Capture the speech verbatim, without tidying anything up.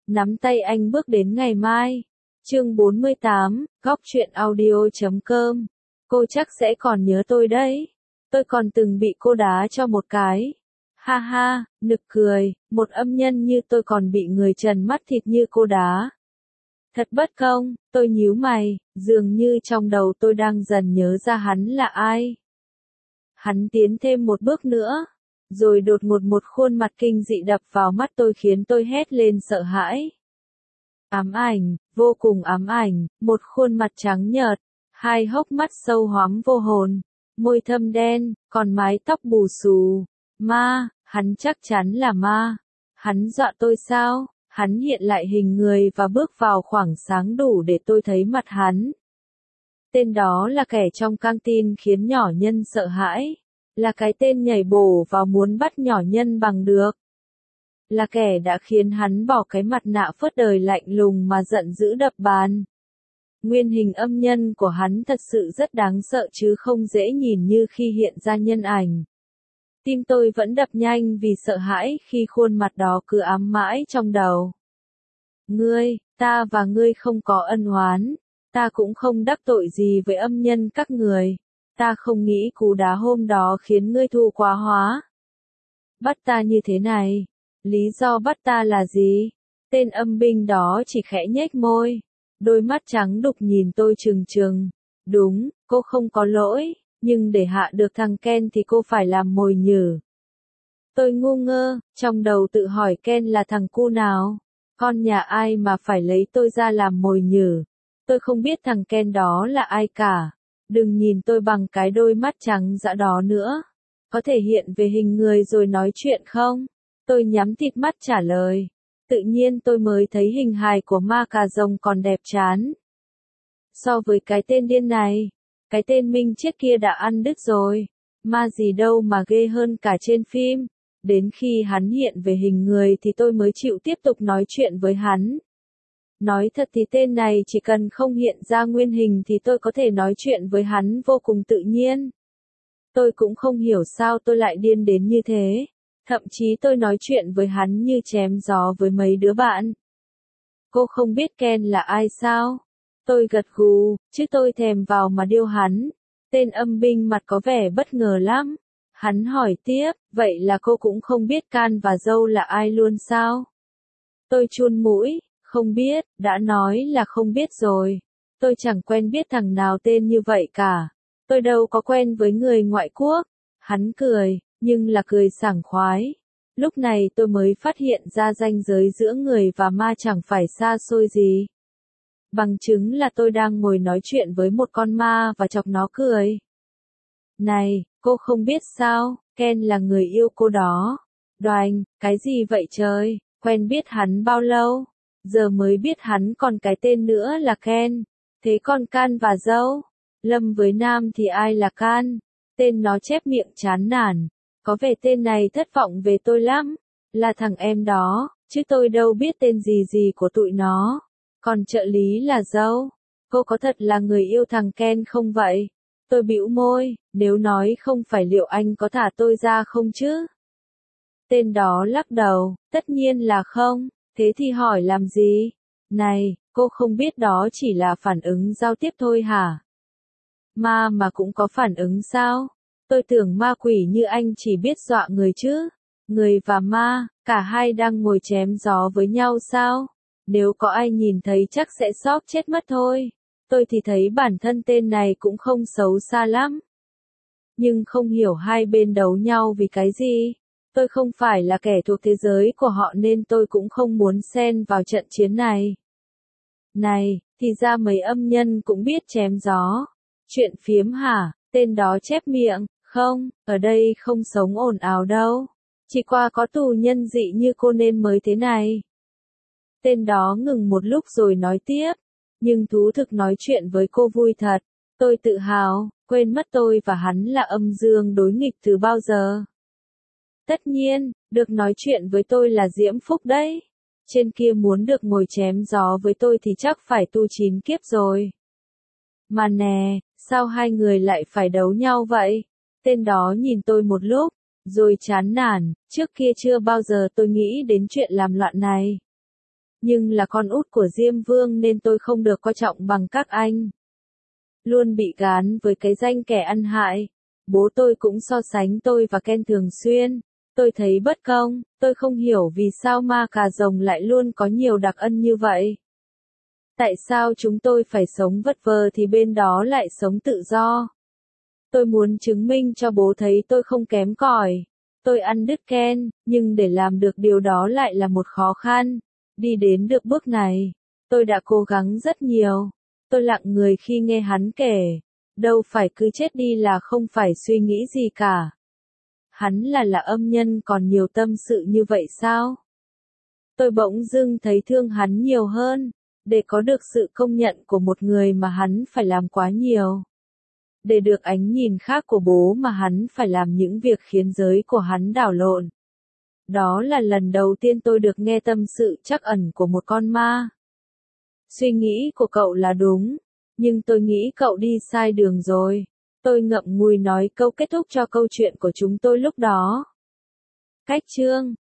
Nắm tay anh bước đến ngày mai. Chương bốn mươi tám, góc truyện audio chấm com. Cô chắc sẽ còn nhớ tôi đấy. Tôi còn từng bị cô đá cho một cái. Ha ha, nực cười, một âm nhân như tôi còn bị người trần mắt thịt như cô đá. Thật bất công, tôi nhíu mày, dường như trong đầu tôi đang dần nhớ ra hắn là ai. Hắn tiến thêm một bước nữa, rồi đột ngột một khuôn mặt kinh dị đập vào mắt tôi khiến tôi hét lên sợ hãi. Ám ảnh, vô cùng ám ảnh, một khuôn mặt trắng nhợt, hai hốc mắt sâu hoắm vô hồn, môi thâm đen, còn mái tóc bù xù. Ma, hắn chắc chắn là ma. Hắn dọa tôi sao? Hắn hiện lại hình người và bước vào khoảng sáng đủ để tôi thấy mặt hắn. Tên đó là kẻ trong căng tin khiến nhỏ nhân sợ hãi. Là cái tên nhảy bổ vào muốn bắt nhỏ nhân bằng được. Là kẻ đã khiến hắn bỏ cái mặt nạ phớt đời lạnh lùng mà giận dữ đập bàn. Nguyên hình âm nhân của hắn thật sự rất đáng sợ chứ không dễ nhìn như khi hiện ra nhân ảnh. Tim tôi vẫn đập nhanh vì sợ hãi khi khuôn mặt đó cứ ám mãi trong đầu. Ngươi, ta và ngươi không có ân oán, ta cũng không đắc tội gì với âm nhân các người, ta không nghĩ cú đá hôm đó khiến ngươi thù quá hóa. Bắt ta như thế này, lý do bắt ta là gì? Tên âm binh đó chỉ khẽ nhếch môi, đôi mắt trắng đục nhìn tôi trừng trừng. Đúng, cô không có lỗi. Nhưng để hạ được thằng Ken thì cô phải làm mồi nhử. Tôi ngu ngơ, trong đầu tự hỏi Ken là thằng cu nào? Con nhà ai mà phải lấy tôi ra làm mồi nhử? Tôi không biết thằng Ken đó là ai cả. Đừng nhìn tôi bằng cái đôi mắt trắng dã đó nữa. Có thể hiện về hình người rồi nói chuyện không? Tôi nhắm tịt mắt trả lời. Tự nhiên tôi mới thấy hình hài của ma cà rồng còn đẹp chán. So với cái tên điên này. Cái tên Minh chết kia đã ăn đứt rồi. Ma gì đâu mà ghê hơn cả trên phim. Đến khi hắn hiện về hình người thì tôi mới chịu tiếp tục nói chuyện với hắn. Nói thật thì tên này chỉ cần không hiện ra nguyên hình thì tôi có thể nói chuyện với hắn vô cùng tự nhiên. Tôi cũng không hiểu sao tôi lại điên đến như thế. Thậm chí tôi nói chuyện với hắn như chém gió với mấy đứa bạn. Cô không biết Ken là ai sao? Tôi gật gù, chứ tôi thèm vào mà điêu hắn. Tên âm binh mặt có vẻ bất ngờ lắm. Hắn hỏi tiếp, vậy là cô cũng không biết Can và dâu là ai luôn sao? Tôi chun mũi, không biết, đã nói là không biết rồi. Tôi chẳng quen biết thằng nào tên như vậy cả. Tôi đâu có quen với người ngoại quốc. Hắn cười, nhưng là cười sảng khoái. Lúc này tôi mới phát hiện ra ranh giới giữa người và ma chẳng phải xa xôi gì. Bằng chứng là tôi đang ngồi nói chuyện với một con ma và chọc nó cười. Này, cô không biết sao, Ken là người yêu cô đó. Đoành, cái gì vậy trời, quen biết hắn bao lâu? Giờ mới biết hắn còn cái tên nữa là Ken. Thế còn Can và dâu? Lâm với Nam thì ai là Can? Tên nó chép miệng chán nản. Có vẻ tên này thất vọng về tôi lắm. Là thằng em đó, chứ tôi đâu biết tên gì gì của tụi nó. Còn trợ lý là dâu. Cô có thật là người yêu thằng Ken không vậy? Tôi bĩu môi, nếu nói không phải liệu anh có thả tôi ra không chứ? Tên đó lắc đầu, tất nhiên là không, thế thì hỏi làm gì? Này, cô không biết đó chỉ là phản ứng giao tiếp thôi hả? Ma mà cũng có phản ứng sao? Tôi tưởng ma quỷ như anh chỉ biết dọa người chứ? Người và ma, cả hai đang ngồi chém gió với nhau sao? Nếu có ai nhìn thấy chắc sẽ sốc chết mất thôi. Tôi thì thấy bản thân tên này cũng không xấu xa lắm. Nhưng không hiểu hai bên đấu nhau vì cái gì. Tôi không phải là kẻ thuộc thế giới của họ nên tôi cũng không muốn xen vào trận chiến này. Này, thì ra mấy âm nhân cũng biết chém gió. Chuyện phiếm hả? Tên đó chép miệng. Không, ở đây không sống ồn ào đâu. Chỉ qua có tù nhân dị như cô nên mới thế này. Tên đó ngừng một lúc rồi nói tiếp. Nhưng thú thực nói chuyện với cô vui thật. Tôi tự hào, quên mất tôi và hắn là âm dương đối nghịch từ bao giờ. Tất nhiên, được nói chuyện với tôi là diễm phúc đấy. Trên kia muốn được ngồi chém gió với tôi thì chắc phải tu chín kiếp rồi. Mà nè, sao hai người lại phải đấu nhau vậy? Tên đó nhìn tôi một lúc, rồi chán nản, trước kia chưa bao giờ tôi nghĩ đến chuyện làm loạn này. nhưng là con út của Diêm Vương nên tôi không được coi trọng bằng các anh. Luôn bị gán với cái danh kẻ ăn hại. Bố tôi cũng so sánh tôi và Ken thường xuyên. Tôi thấy bất công, tôi không hiểu vì sao ma cà rồng lại luôn có nhiều đặc ân như vậy. Tại sao chúng tôi phải sống vất vơ thì bên đó lại sống tự do? Tôi muốn chứng minh cho bố thấy tôi không kém cỏi. Tôi ăn đứt Ken, nhưng để làm được điều đó lại là một khó khăn. Đi đến được bước này, tôi đã cố gắng rất nhiều. Tôi lặng người khi nghe hắn kể. Đâu phải cứ chết đi là không phải suy nghĩ gì cả. Hắn là là âm nhân còn nhiều tâm sự như vậy sao? Tôi bỗng dưng thấy thương hắn nhiều hơn. Để có được sự công nhận của một người mà hắn phải làm quá nhiều. Để được ánh nhìn khác của bố mà hắn phải làm những việc khiến giới của hắn đảo lộn. Đó là lần đầu tiên tôi được nghe tâm sự trắc ẩn của một con ma. Suy nghĩ của cậu là đúng, nhưng tôi nghĩ cậu đi sai đường rồi. Tôi ngậm ngùi nói câu kết thúc cho câu chuyện của chúng tôi lúc đó. Cách chương